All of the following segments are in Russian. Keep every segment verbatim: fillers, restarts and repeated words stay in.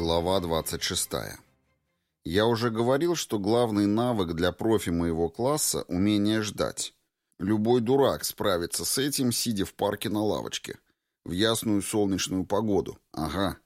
Глава двадцать шестая. Я уже говорил, что главный навык для профи моего класса — умение ждать. Любой дурак справится с этим, сидя в парке на лавочке. В ясную солнечную погоду. Ага.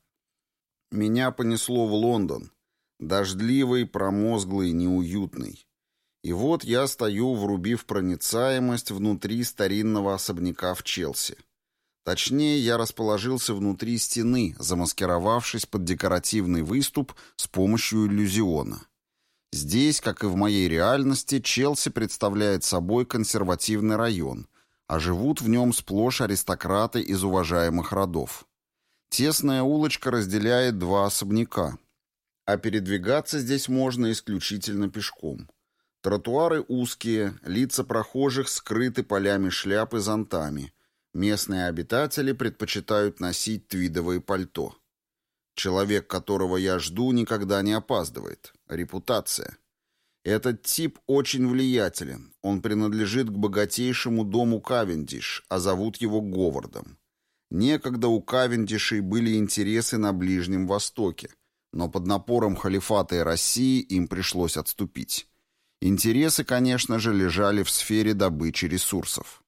Меня понесло в Лондон. Дождливый, промозглый, неуютный. И вот я стою, врубив проницаемость внутри старинного особняка в Челси. Точнее, я расположился внутри стены, замаскировавшись под декоративный выступ с помощью иллюзиона. Здесь, как и в моей реальности, Челси представляет собой консервативный район, а живут в нем сплошь аристократы из уважаемых родов. Тесная улочка разделяет два особняка, а передвигаться здесь можно исключительно пешком. Тротуары узкие, лица прохожих скрыты полями шляп и зонтами. Местные обитатели предпочитают носить твидовые пальто. Человек, которого я жду, никогда не опаздывает. Репутация. Этот тип очень влиятелен. Он принадлежит к богатейшему дому Кавендиш, а зовут его Говардом. Некогда у Кавендишей были интересы на Ближнем Востоке, но под напором халифата и России им пришлось отступить. Интересы, конечно же, лежали в сфере добычи ресурсов.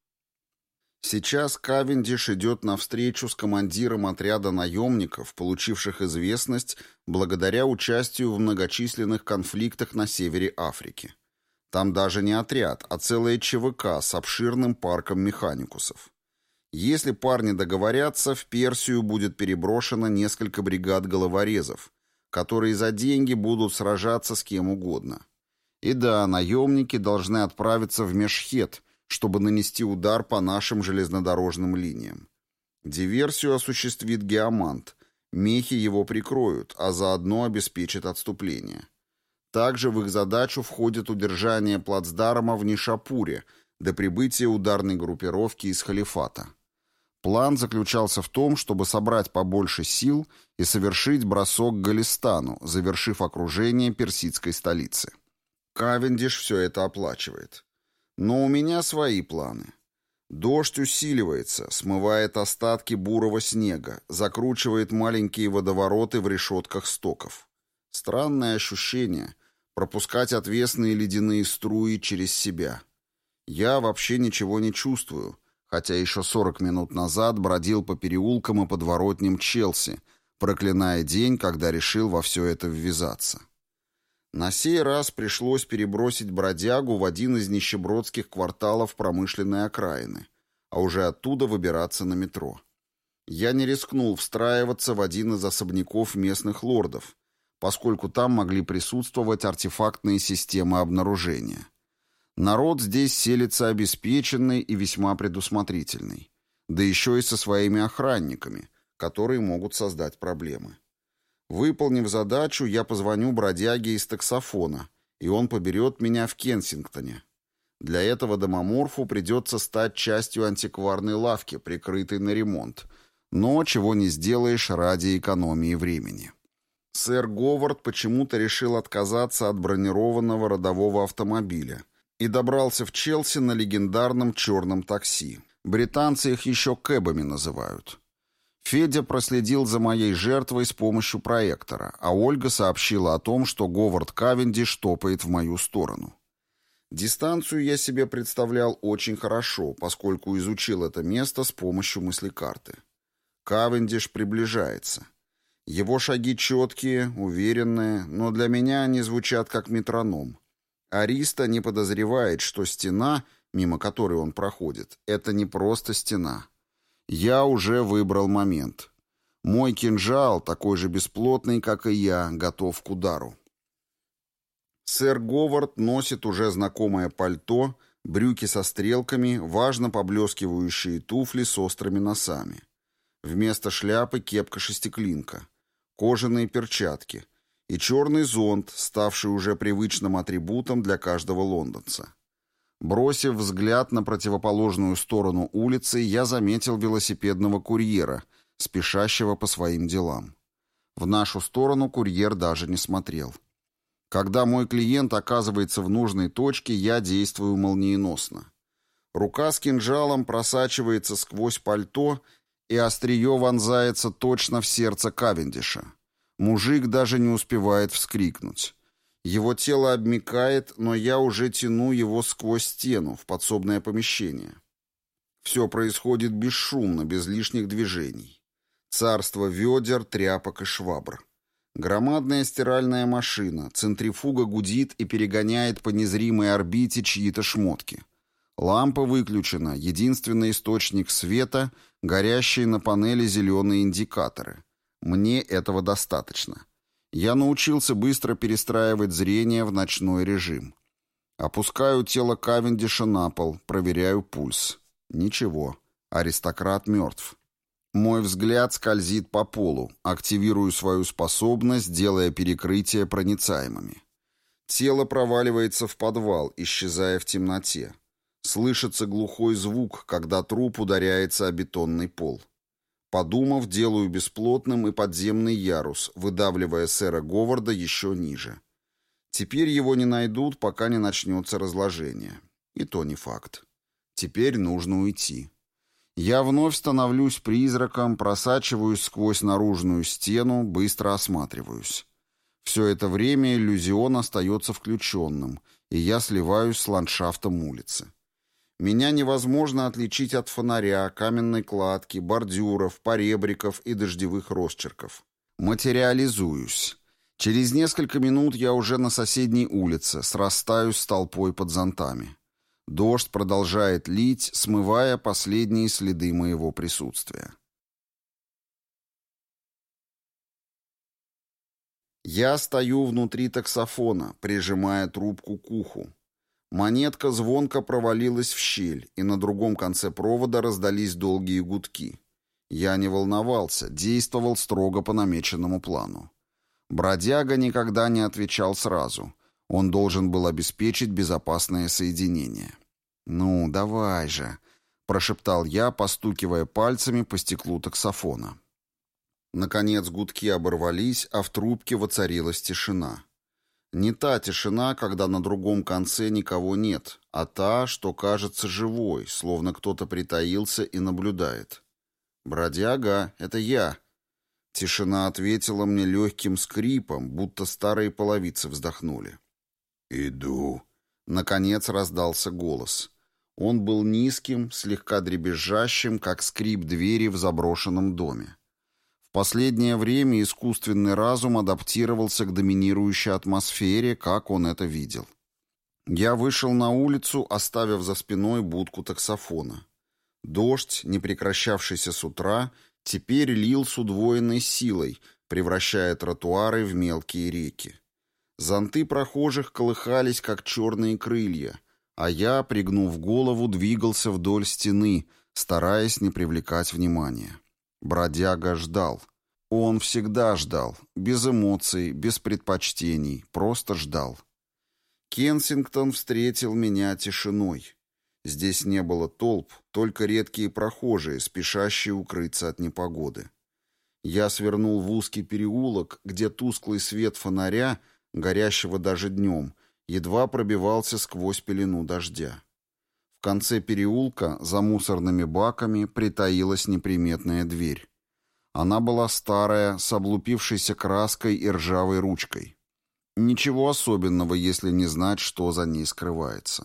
Сейчас Кавендиш идет навстречу с командиром отряда наемников, получивших известность благодаря участию в многочисленных конфликтах на севере Африки. Там даже не отряд, а целая ЧВК с обширным парком механикусов. Если парни договорятся, в Персию будет переброшено несколько бригад головорезов, которые за деньги будут сражаться с кем угодно. И да, наемники должны отправиться в Мешхет, чтобы нанести удар по нашим железнодорожным линиям. Диверсию осуществит Геомант. Мехи его прикроют, а заодно обеспечат отступление. Также в их задачу входит удержание плацдарма в Нишапуре до прибытия ударной группировки из халифата. План заключался в том, чтобы собрать побольше сил и совершить бросок к Голистану, завершив окружение персидской столицы. Кавендиш все это оплачивает. Но у меня свои планы. Дождь усиливается, смывает остатки бурого снега, закручивает маленькие водовороты в решетках стоков. Странное ощущение — пропускать отвесные ледяные струи через себя. Я вообще ничего не чувствую, хотя еще сорок минут назад бродил по переулкам и подворотням Челси, проклиная день, когда решил во все это ввязаться. На сей раз пришлось перебросить бродягу в один из нищебродских кварталов промышленной окраины, а уже оттуда выбираться на метро. Я не рискнул встраиваться в один из особняков местных лордов, поскольку там могли присутствовать артефактные системы обнаружения. Народ здесь селится обеспеченный и весьма предусмотрительный, да еще и со своими охранниками, которые могут создать проблемы. Выполнив задачу, я позвоню бродяге из таксофона, и он поберет меня в Кенсингтоне. Для этого домоморфу придется стать частью антикварной лавки, прикрытой на ремонт, но чего не сделаешь ради экономии времени. Сэр Говард почему-то решил отказаться от бронированного родового автомобиля и добрался в Челси на легендарном черном такси. Британцы их еще кэбами называют. Федя проследил за моей жертвой с помощью проектора, а Ольга сообщила о том, что Говард Кавендиш топает в мою сторону. Дистанцию я себе представлял очень хорошо, поскольку изучил это место с помощью мыслекарты. Кавендиш приближается. Его шаги четкие, уверенные, но для меня они звучат как метроном. Ариста не подозревает, что стена, мимо которой он проходит, это не просто стена. Я уже выбрал момент. Мой кинжал, такой же бесплотный, как и я, готов к удару. Сэр Говард носит уже знакомое пальто, брюки со стрелками, важно поблескивающие туфли с острыми носами. Вместо шляпы кепка-шестиклинка, кожаные перчатки и черный зонт, ставший уже привычным атрибутом для каждого лондонца. Бросив взгляд на противоположную сторону улицы, я заметил велосипедного курьера, спешащего по своим делам. В нашу сторону курьер даже не смотрел. Когда мой клиент оказывается в нужной точке, я действую молниеносно. Рука с кинжалом просачивается сквозь пальто, и острие вонзается точно в сердце Кавендиша. Мужик даже не успевает вскрикнуть. Его тело обмякает, но я уже тяну его сквозь стену в подсобное помещение. Все происходит бесшумно, без лишних движений. Царство ведер, тряпок и швабр. Громадная стиральная машина, центрифуга гудит и перегоняет по незримой орбите чьи-то шмотки. Лампа выключена, единственный источник света — горящие на панели зеленые индикаторы. Мне этого достаточно. Я научился быстро перестраивать зрение в ночной режим. Опускаю тело Кавендиша на пол, проверяю пульс. Ничего, аристократ мертв. Мой взгляд скользит по полу, активирую свою способность, делая перекрытия проницаемыми. Тело проваливается в подвал, исчезая в темноте. Слышится глухой звук, когда труп ударяется о бетонный пол. Подумав, делаю бесплотным и подземный ярус, выдавливая сэра Говарда еще ниже. Теперь его не найдут, пока не начнется разложение. И то не факт. Теперь нужно уйти. Я вновь становлюсь призраком, просачиваюсь сквозь наружную стену, быстро осматриваюсь. Все это время иллюзион остается включенным, и я сливаюсь с ландшафтом улицы. Меня невозможно отличить от фонаря, каменной кладки, бордюров, поребриков и дождевых росчерков. Материализуюсь. Через несколько минут я уже на соседней улице, срастаюсь с толпой под зонтами. Дождь продолжает лить, смывая последние следы моего присутствия. Я стою внутри таксофона, прижимая трубку к уху. Монетка звонко провалилась в щель, и на другом конце провода раздались долгие гудки. Я не волновался, действовал строго по намеченному плану. Бродяга никогда не отвечал сразу. Он должен был обеспечить безопасное соединение. «Ну, давай же», — прошептал я, постукивая пальцами по стеклу таксофона. Наконец гудки оборвались, а в трубке воцарилась тишина. Не та тишина, когда на другом конце никого нет, а та, что кажется живой, словно кто-то притаился и наблюдает. «Бродяга, это я». Тишина ответила мне легким скрипом, будто старые половицы вздохнули. «Иду». Наконец раздался голос. Он был низким, слегка дребезжащим, как скрип двери в заброшенном доме. В последнее время искусственный разум адаптировался к доминирующей атмосфере, как он это видел. Я вышел на улицу, оставив за спиной будку таксофона. Дождь, не прекращавшийся с утра, теперь лил с удвоенной силой, превращая тротуары в мелкие реки. Зонты прохожих колыхались, как черные крылья, а я, пригнув голову, двигался вдоль стены, стараясь не привлекать внимания. Бродяга ждал. Он всегда ждал, без эмоций, без предпочтений, просто ждал. Кенсингтон встретил меня тишиной. Здесь не было толп, только редкие прохожие, спешащие укрыться от непогоды. Я свернул в узкий переулок, где тусклый свет фонаря, горящего даже днем, едва пробивался сквозь пелену дождя. В конце переулка, за мусорными баками, притаилась неприметная дверь. Она была старая, с облупившейся краской и ржавой ручкой. Ничего особенного, если не знать, что за ней скрывается.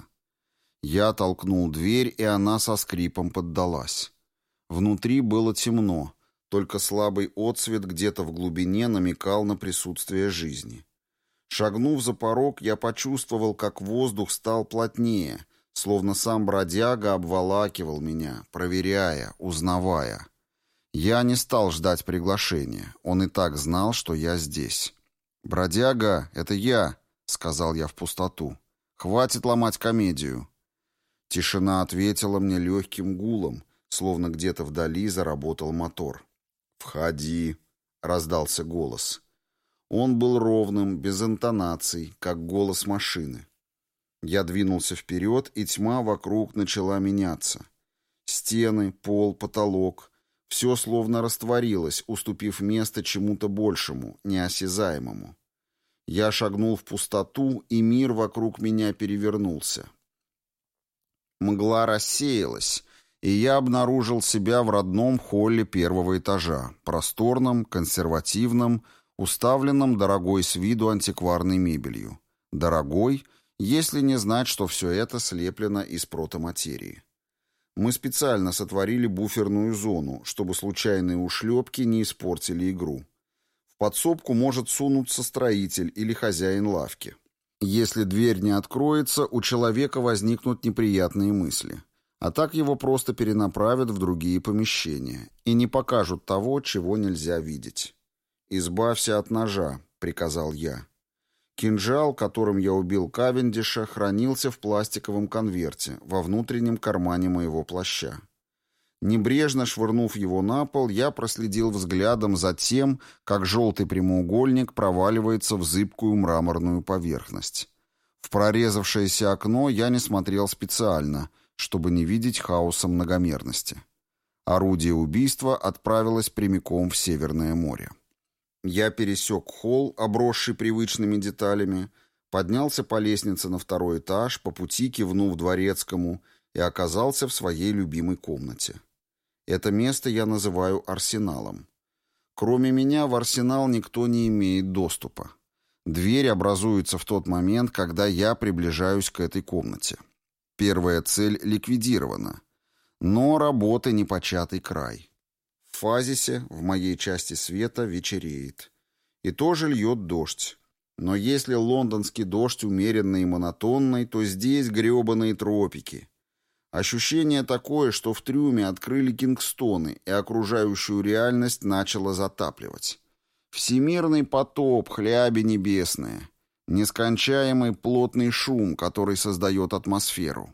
Я толкнул дверь, и она со скрипом поддалась. Внутри было темно, только слабый отсвет где-то в глубине намекал на присутствие жизни. Шагнув за порог, я почувствовал, как воздух стал плотнее, словно сам бродяга обволакивал меня, проверяя, узнавая. Я не стал ждать приглашения, он и так знал, что я здесь. «Бродяга, это я», — сказал я в пустоту. «Хватит ломать комедию». Тишина ответила мне легким гулом, словно где-то вдали заработал мотор. «Входи», — раздался голос. Он был ровным, без интонаций, как голос машины. Я двинулся вперед, и тьма вокруг начала меняться. Стены, пол, потолок — все словно растворилось, уступив место чему-то большему, неосязаемому. Я шагнул в пустоту, и мир вокруг меня перевернулся. Мгла рассеялась, и я обнаружил себя в родном холле первого этажа, просторном, консервативном, уставленном дорогой с виду антикварной мебелью. Дорогой, если не знать, что все это слеплено из протоматерии. Мы специально сотворили буферную зону, чтобы случайные ушлепки не испортили игру. В подсобку может сунуться строитель или хозяин лавки. Если дверь не откроется, у человека возникнут неприятные мысли. А так его просто перенаправят в другие помещения и не покажут того, чего нельзя видеть. «Избавься от ножа», — приказал я. Кинжал, которым я убил Кавендиша, хранился в пластиковом конверте во внутреннем кармане моего плаща. Небрежно швырнув его на пол, я проследил взглядом за тем, как желтый прямоугольник проваливается в зыбкую мраморную поверхность. В прорезавшееся окно я не смотрел специально, чтобы не видеть хаоса многомерности. Орудие убийства отправилось прямиком в Северное море. Я пересек холл, обросший привычными деталями, поднялся по лестнице на второй этаж, по пути кивнув дворецкому, и оказался в своей любимой комнате. Это место я называю арсеналом. Кроме меня в арсенал никто не имеет доступа. Дверь образуется в тот момент, когда я приближаюсь к этой комнате. Первая цель ликвидирована. Но работы непочатый край. В Фазисе, в моей части света, вечереет. И тоже льет дождь. Но если лондонский дождь умеренный и монотонный, то здесь гребаные тропики. Ощущение такое, что в трюме открыли кингстоны, и окружающую реальность начало затапливать. Всемирный потоп, хляби небесные. Нескончаемый плотный шум, который создает атмосферу.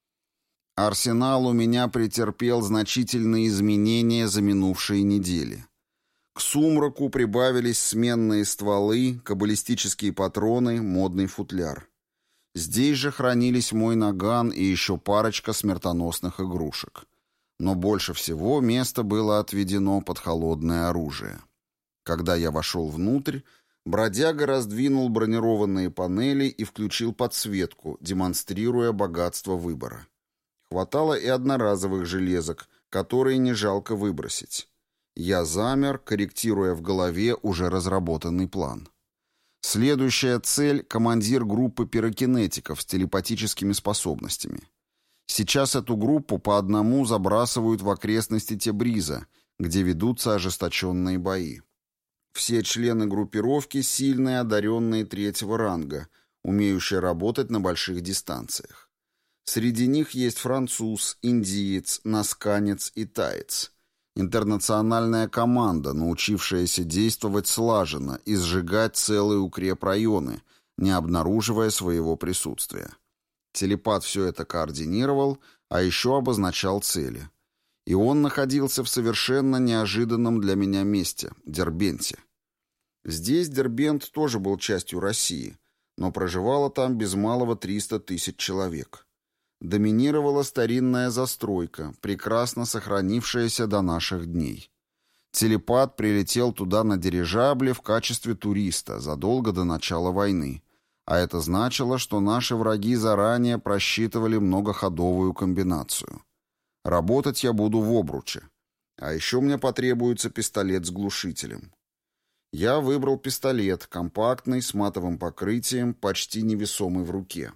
Арсенал у меня претерпел значительные изменения за минувшие недели. К сумраку прибавились сменные стволы, каббалистические патроны, модный футляр. Здесь же хранились мой наган и еще парочка смертоносных игрушек. Но больше всего место было отведено под холодное оружие. Когда я вошел внутрь, бродяга раздвинул бронированные панели и включил подсветку, демонстрируя богатство выбора. Хватало и одноразовых железок, которые не жалко выбросить. Я замер, корректируя в голове уже разработанный план. Следующая цель — командир группы пирокинетиков с телепатическими способностями. Сейчас эту группу по одному забрасывают в окрестности Тебриза, где ведутся ожесточенные бои. Все члены группировки — сильные одаренные третьего ранга, умеющие работать на больших дистанциях. Среди них есть француз, индиец, насканец и таец. Интернациональная команда, научившаяся действовать слаженно и сжигать целые укрепрайоны, не обнаруживая своего присутствия. Телепат все это координировал, а еще обозначал цели. И он находился в совершенно неожиданном для меня месте – Дербенте. Здесь Дербент тоже был частью России, но проживало там без малого триста тысяч человек. Доминировала старинная застройка, прекрасно сохранившаяся до наших дней. Телепат прилетел туда на дирижабле в качестве туриста задолго до начала войны, а это значило, что наши враги заранее просчитывали многоходовую комбинацию. Работать я буду в обруче, а еще мне потребуется пистолет с глушителем. Я выбрал пистолет, компактный, с матовым покрытием, почти невесомый в руке.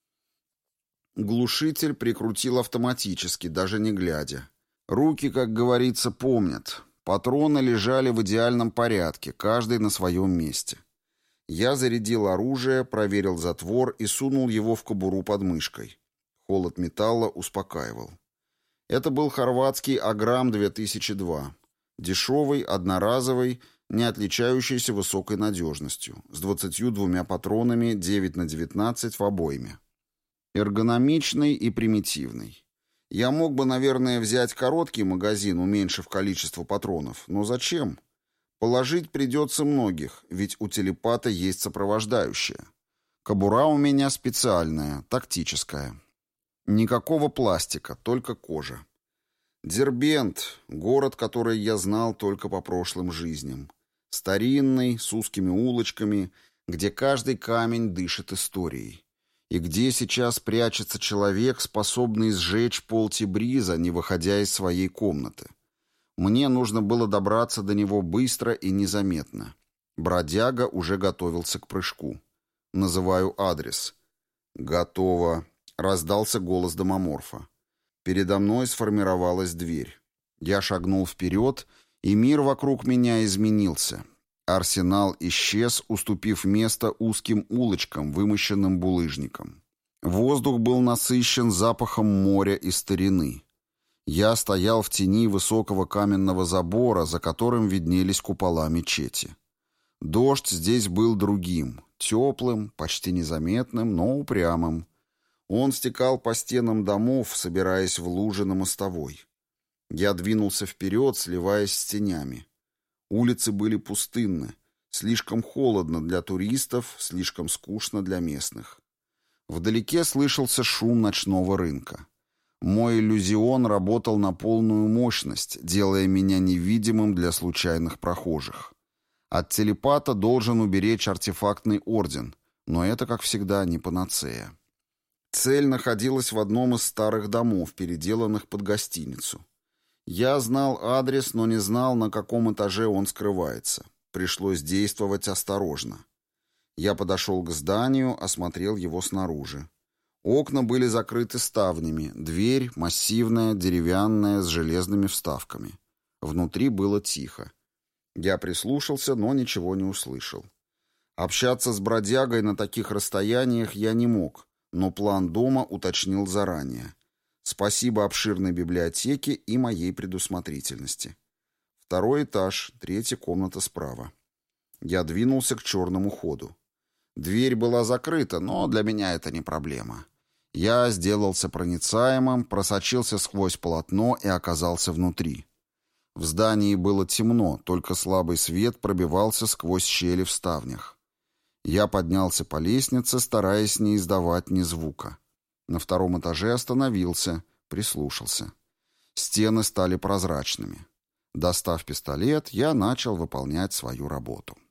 Глушитель прикрутил автоматически, даже не глядя. Руки, как говорится, помнят. Патроны лежали в идеальном порядке, каждый на своем месте. Я зарядил оружие, проверил затвор и сунул его в кобуру под мышкой. Холод металла успокаивал. Это был хорватский Аграм две тысячи два. Дешевый, одноразовый, не отличающийся высокой надежностью, с двадцатью двумя патронами девять на девятнадцать в обойме. Эргономичный и примитивный. Я мог бы, наверное, взять короткий магазин, уменьшив количество патронов, но зачем? Положить придется многих, ведь у телепата есть сопровождающая. Кобура у меня специальная, тактическая. Никакого пластика, только кожа. Дербент — город, который я знал только по прошлым жизням. Старинный, с узкими улочками, где каждый камень дышит историей. И где сейчас прячется человек, способный сжечь пол Тебриза, не выходя из своей комнаты. Мне нужно было добраться до него быстро и незаметно. Бродяга уже готовился к прыжку. Называю адрес. «Готово», — раздался голос домоморфа. Передо мной сформировалась дверь. Я шагнул вперед, и мир вокруг меня изменился. Арсенал исчез, уступив место узким улочкам, вымощенным булыжником. Воздух был насыщен запахом моря и старины. Я стоял в тени высокого каменного забора, за которым виднелись купола мечети. Дождь здесь был другим, теплым, почти незаметным, но упрямым. Он стекал по стенам домов, собираясь в лужи на мостовой. Я двинулся вперед, сливаясь с тенями. Улицы были пустынны, слишком холодно для туристов, слишком скучно для местных. Вдалеке слышался шум ночного рынка. Мой иллюзион работал на полную мощность, делая меня невидимым для случайных прохожих. От телепата должен уберечь артефактный орден, но это, как всегда, не панацея. Цель находилась в одном из старых домов, переделанных под гостиницу. Я знал адрес, но не знал, на каком этаже он скрывается. Пришлось действовать осторожно. Я подошел к зданию, осмотрел его снаружи. Окна были закрыты ставнями, дверь массивная, деревянная, с железными вставками. Внутри было тихо. Я прислушался, но ничего не услышал. Общаться с бродягой на таких расстояниях я не мог, но план дома уточнил заранее. Спасибо обширной библиотеке и моей предусмотрительности. Второй этаж, третья комната справа. Я двинулся к черному ходу. Дверь была закрыта, но для меня это не проблема. Я сделался проницаемым, просочился сквозь полотно и оказался внутри. В здании было темно, только слабый свет пробивался сквозь щели в ставнях. Я поднялся по лестнице, стараясь не издавать ни звука. На втором этаже остановился, прислушался. Стены стали прозрачными. Достав пистолет, я начал выполнять свою работу.